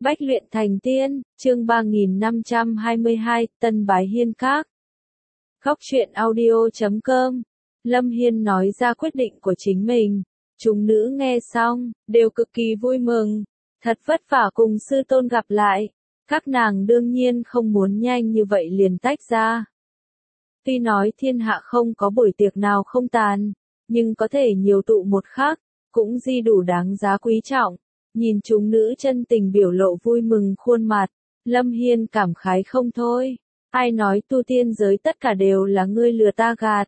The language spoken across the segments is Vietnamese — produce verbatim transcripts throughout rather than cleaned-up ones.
Bách luyện thành tiên, chương ba nghìn năm trăm hai mươi hai, Tân Bái Hiên Các. Góc truyện audio chấm com. Lâm Hiên nói ra quyết định của chính mình. Chúng nữ nghe xong, đều cực kỳ vui mừng. Thật vất vả cùng sư tôn gặp lại. Các nàng đương nhiên không muốn nhanh như vậy liền tách ra. Tuy nói thiên hạ không có buổi tiệc nào không tàn, nhưng có thể nhiều tụ một khắc, cũng di đủ đáng giá quý trọng. Nhìn chúng nữ chân tình biểu lộ vui mừng khuôn mặt, Lâm Hiên cảm khái không thôi. Ai nói tu tiên giới tất cả đều là ngươi lừa ta gạt.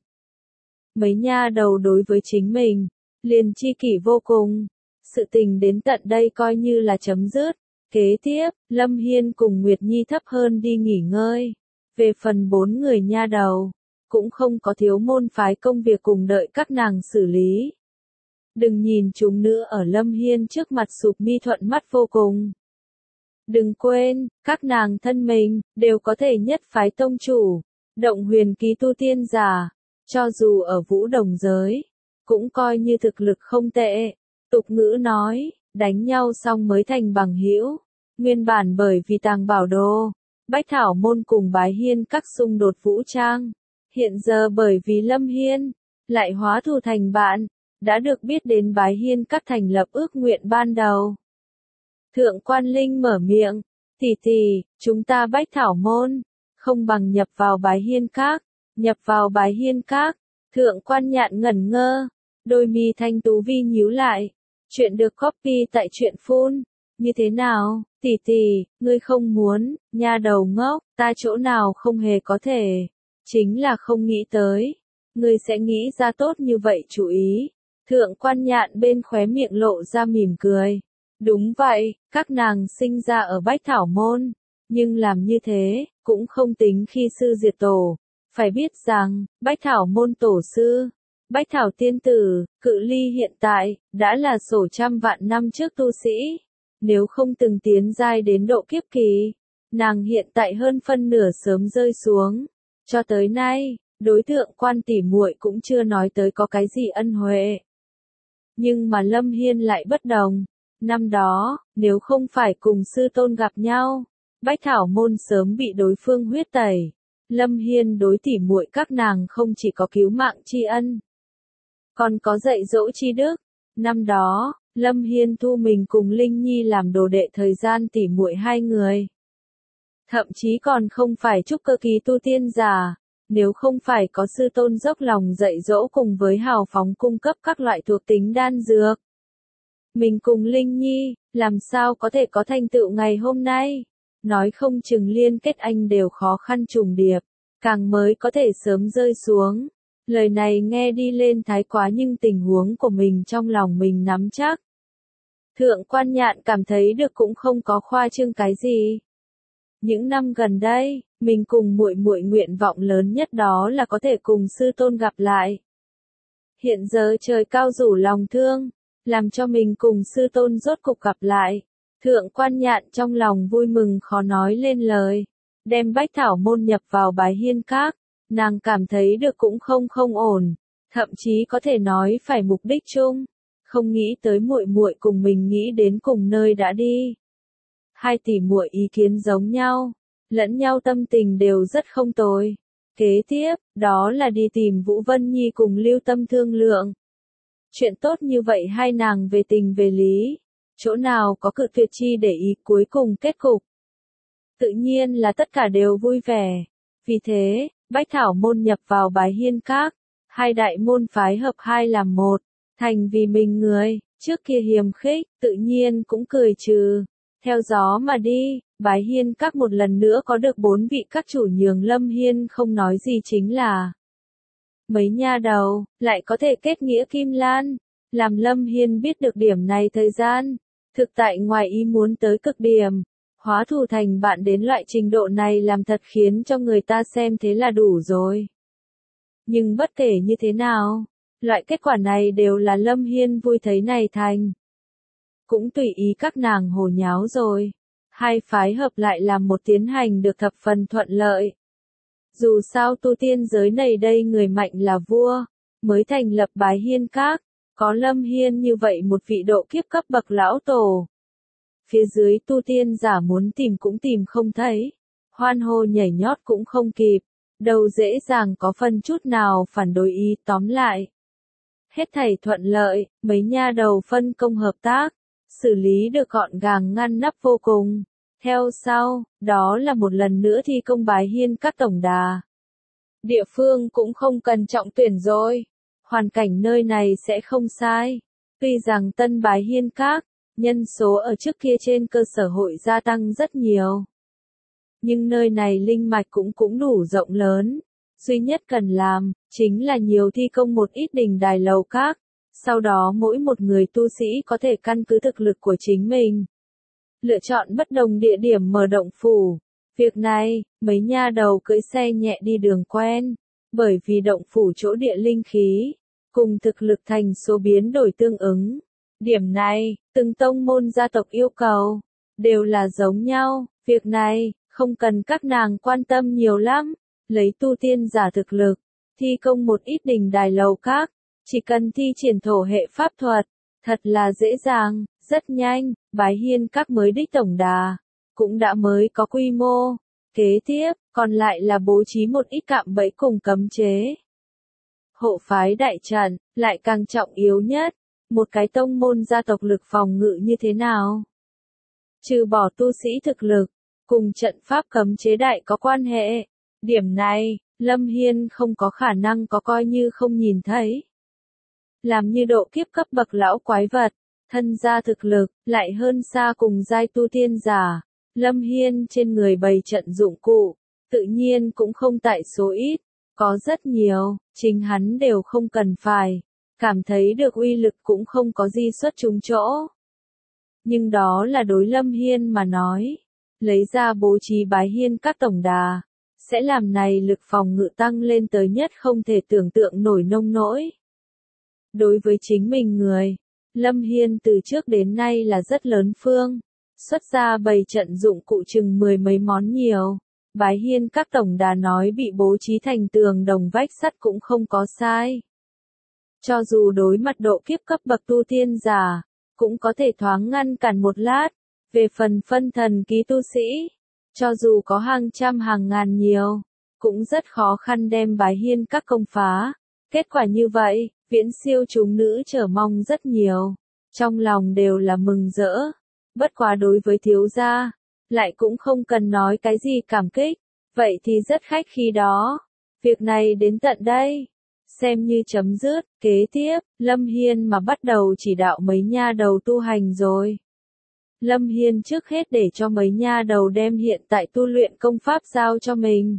Mấy nha đầu đối với chính mình, liền chi kỷ vô cùng. Sự tình đến tận đây coi như là chấm dứt. Kế tiếp, Lâm Hiên cùng Nguyệt Nhi thấp hơn đi nghỉ ngơi. Về phần bốn người nha đầu, cũng không có thiếu môn phái công việc cùng đợi các nàng xử lý. Đừng nhìn chúng nữ ở Lâm Hiên trước mặt sụp mi thuận mắt vô cùng. Đừng quên, các nàng thân mình, đều có thể nhất phái tông chủ, động huyền ký tu tiên giả, cho dù ở vũ đồng giới, cũng coi như thực lực không tệ. Tục ngữ nói, đánh nhau xong mới thành bằng hữu. Nguyên bản bởi vì tàng bảo đồ, Bách Thảo Môn cùng Bái Hiên Các xung đột vũ trang. Hiện giờ bởi vì Lâm Hiên, lại hóa thù thành bạn. Đã được biết đến Bái Hiên Các thành lập ước nguyện ban đầu. Thượng Quan Linh mở miệng, tỷ tỷ, chúng ta Bách Thảo Môn, không bằng nhập vào Bái Hiên Các, nhập vào Bái Hiên Các. Thượng Quan Nhạn ngẩn ngơ, đôi mi thanh tú vi nhíu lại, chuyện được copy tại truyện phun, như thế nào, tỷ tỷ, ngươi không muốn, nha đầu ngốc, ta chỗ nào không hề có thể, chính là không nghĩ tới, ngươi sẽ nghĩ ra tốt như vậy chú ý. Thượng Quan Nhạn bên khóe miệng lộ ra mỉm cười. Đúng vậy, các nàng sinh ra ở Bách Thảo Môn, nhưng làm như thế, cũng không tính khi sư diệt tổ. Phải biết rằng, Bách Thảo Môn tổ sư, Bách Thảo Tiên Tử, cự ly hiện tại, đã là sổ trăm vạn năm trước tu sĩ. Nếu không từng tiến giai đến độ kiếp kỳ, nàng hiện tại hơn phân nửa sớm rơi xuống. Cho tới nay, đối tượng Quan tỷ muội cũng chưa nói tới có cái gì ân huệ. Nhưng mà Lâm Hiên lại bất đồng. Năm đó, nếu không phải cùng sư tôn gặp nhau, Bách Thảo Môn sớm bị đối phương huyết tẩy. Lâm Hiên đối tỉ muội các nàng không chỉ có cứu mạng tri ân, còn có dạy dỗ tri đức. Năm đó, Lâm Hiên thu mình cùng Linh Nhi làm đồ đệ thời gian tỉ muội hai người. Thậm chí còn không phải trúc cơ kỳ tu tiên giả. Nếu không phải có sư tôn dốc lòng dạy dỗ cùng với hào phóng cung cấp các loại thuộc tính đan dược, mình cùng Linh Nhi, làm sao có thể có thành tựu ngày hôm nay? Nói không chừng liên kết anh đều khó khăn trùng điệp, càng mới có thể sớm rơi xuống. Lời này nghe đi lên thái quá nhưng tình huống của mình trong lòng mình nắm chắc. Thượng Quan Nhạn cảm thấy được cũng không có khoa trương cái gì. Những năm gần đây, mình cùng muội muội nguyện vọng lớn nhất đó là có thể cùng sư tôn gặp lại. Hiện giờ trời cao rủ lòng thương, làm cho mình cùng sư tôn rốt cục gặp lại. Thượng Quan Nhạn trong lòng vui mừng khó nói lên lời. Đem Bách Thảo Môn nhập vào Bái Hiên Các, nàng cảm thấy được cũng không không ổn, thậm chí có thể nói phải mục đích chung. Không nghĩ tới muội muội cùng mình nghĩ đến cùng nơi đã đi. Hai tỷ muội ý kiến giống nhau, lẫn nhau tâm tình đều rất không tồi. Kế tiếp, đó là đi tìm Vũ Vân Nhi cùng Lưu Tâm thương lượng. Chuyện tốt như vậy hai nàng về tình về lý, chỗ nào có cự tuyệt chi để ý cuối cùng kết cục. Tự nhiên là tất cả đều vui vẻ. Vì thế, Bách Thảo Môn nhập vào Bái Hiên Các, hai đại môn phái hợp hai làm một, thành vì mình người, trước kia hiềm khích, tự nhiên cũng cười trừ. Theo gió mà đi, Bái Hiên Các một lần nữa có được bốn vị các chủ nhường Lâm Hiên không nói gì chính là mấy nha đầu, lại có thể kết nghĩa Kim Lan. Làm Lâm Hiên biết được điểm này thời gian, thực tại ngoài ý muốn tới cực điểm. Hóa thù thành bạn đến loại trình độ này làm thật khiến cho người ta xem thế là đủ rồi. Nhưng bất kể như thế nào, loại kết quả này đều là Lâm Hiên vui thấy này thành. Cũng tùy ý các nàng hồ nháo rồi. Hai phái hợp lại làm một tiến hành được thập phần thuận lợi. Dù sao tu tiên giới này đây người mạnh là vua, mới thành lập Bái Hiên Các, có Lâm Hiên như vậy một vị độ kiếp cấp bậc lão tổ. phía dưới tu tiên giả muốn tìm cũng tìm không thấy, hoan hô nhảy nhót cũng không kịp, đâu dễ dàng có phân chút nào phản đối ý. Tóm lại, hết thảy thuận lợi, mấy nha đầu phân công hợp tác, xử lý được gọn gàng ngăn nắp vô cùng. Theo sau, đó là một lần nữa thi công Bái Hiên Các tổng đà. Địa phương cũng không cần trọng tuyển rồi, hoàn cảnh nơi này sẽ không sai. Tuy rằng tân Bái Hiên Các, nhân số ở trước kia trên cơ sở hội gia tăng rất nhiều. Nhưng nơi này linh mạch cũng cũng đủ rộng lớn. Duy nhất cần làm, chính là nhiều thi công một ít đình đài lầu các. Sau đó mỗi một người tu sĩ có thể căn cứ thực lực của chính mình, lựa chọn bất đồng địa điểm mở động phủ. Việc này, mấy nha đầu cưỡi xe nhẹ đi đường quen. Bởi vì động phủ chỗ địa linh khí, cùng thực lực thành số biến đổi tương ứng. Điểm này, từng tông môn gia tộc yêu cầu, đều là giống nhau. Việc này, không cần các nàng quan tâm nhiều lắm. Lấy tu tiên giả thực lực, thi công một ít đình đài lầu các, chỉ cần thi triển thổ hệ pháp thuật, thật là dễ dàng, rất nhanh. Bái Hiên Các mới đích tổng đà, cũng đã mới có quy mô. Kế tiếp, còn lại là bố trí một ít cạm bẫy cùng cấm chế. Hộ phái đại trận, lại càng trọng yếu nhất. Một cái tông môn gia tộc lực phòng ngự như thế nào? Trừ bỏ tu sĩ thực lực, cùng trận pháp cấm chế đại có quan hệ. Điểm này, Lâm Hiên không có khả năng có coi như không nhìn thấy. Làm như độ kiếp cấp bậc lão quái vật, thân gia thực lực, lại hơn xa cùng giai tu tiên giả. Lâm Hiên trên người bày trận dụng cụ, tự nhiên cũng không tại số ít, có rất nhiều, chính hắn đều không cần phải, cảm thấy được uy lực cũng không có gì xuất chúng chỗ. Nhưng đó là đối Lâm Hiên mà nói, lấy ra bố trí Bái Hiên Các tổng đà, sẽ làm này lực phòng ngự tăng lên tới nhất không thể tưởng tượng nổi nông nỗi. Đối với chính mình người, Lâm Hiên từ trước đến nay là rất lớn phương. Xuất ra bày trận dụng cụ chừng mười mấy món nhiều. Bái Hiên Các tổng đà nói bị bố trí thành tường đồng vách sắt cũng không có sai. Cho dù đối mặt độ kiếp cấp bậc tu tiên giả, cũng có thể thoáng ngăn cản một lát. Về phần phân thần ký tu sĩ, cho dù có hàng trăm hàng ngàn nhiều, cũng rất khó khăn đem Bái Hiên Các công phá. Kết quả như vậy, viễn siêu chúng nữ chờ mong rất nhiều. Trong lòng đều là mừng rỡ. Bất quá đối với thiếu gia, lại cũng không cần nói cái gì cảm kích, vậy thì rất khách khí đó. Việc này đến tận đây, xem như chấm dứt. Kế tiếp, Lâm Hiên mà bắt đầu chỉ đạo mấy nha đầu tu hành rồi. Lâm Hiên trước hết để cho mấy nha đầu đem hiện tại tu luyện công pháp giao cho mình.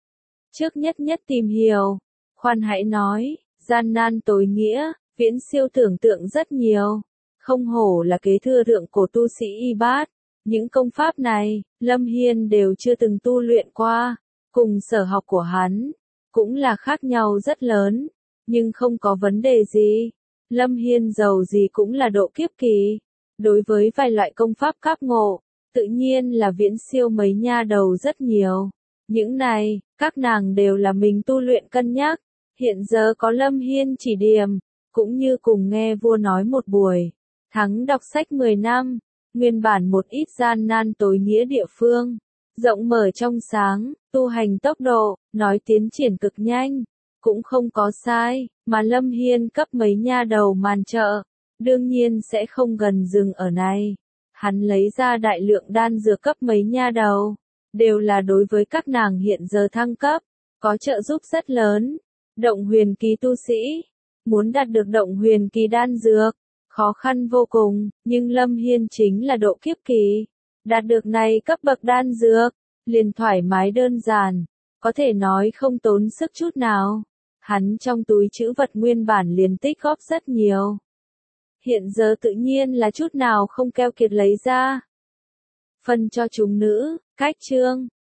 Trước nhất nhất tìm hiểu, khoan hãy nói, gian nan tối nghĩa, viễn siêu tưởng tượng rất nhiều. Không hổ là kế thừa thượng cổ tu sĩ y bát. Những công pháp này, Lâm Hiên đều chưa từng tu luyện qua. Cùng sở học của hắn, cũng là khác nhau rất lớn. Nhưng không có vấn đề gì. Lâm Hiên giàu gì cũng là độ kiếp kỳ. Đối với vài loại công pháp các ngộ, tự nhiên là viễn siêu mấy nha đầu rất nhiều. Những này, các nàng đều là mình tu luyện cân nhắc. Hiện giờ có Lâm Hiên chỉ điểm, cũng như cùng nghe vua nói một buổi. Thắng đọc sách mười năm, nguyên bản một ít gian nan tối nghĩa địa phương, rộng mở trong sáng, tu hành tốc độ, nói tiến triển cực nhanh, cũng không có sai, mà Lâm Hiên cấp mấy nha đầu màn trợ, đương nhiên sẽ không gần dừng ở này. Hắn lấy ra đại lượng đan dược cấp mấy nha đầu, đều là đối với các nàng hiện giờ thăng cấp, có trợ giúp rất lớn. Động huyền kỳ tu sĩ, muốn đạt được động huyền kỳ đan dược, khó khăn vô cùng, nhưng Lâm Hiên chính là độ kiếp kỳ. Đạt được này cấp bậc đan dược, liền thoải mái đơn giản, có thể nói không tốn sức chút nào. Hắn trong túi trữ vật nguyên bản liền tích góp rất nhiều. Hiện giờ tự nhiên là chút nào không keo kiệt lấy ra. Phân cho chúng nữ, cách chương.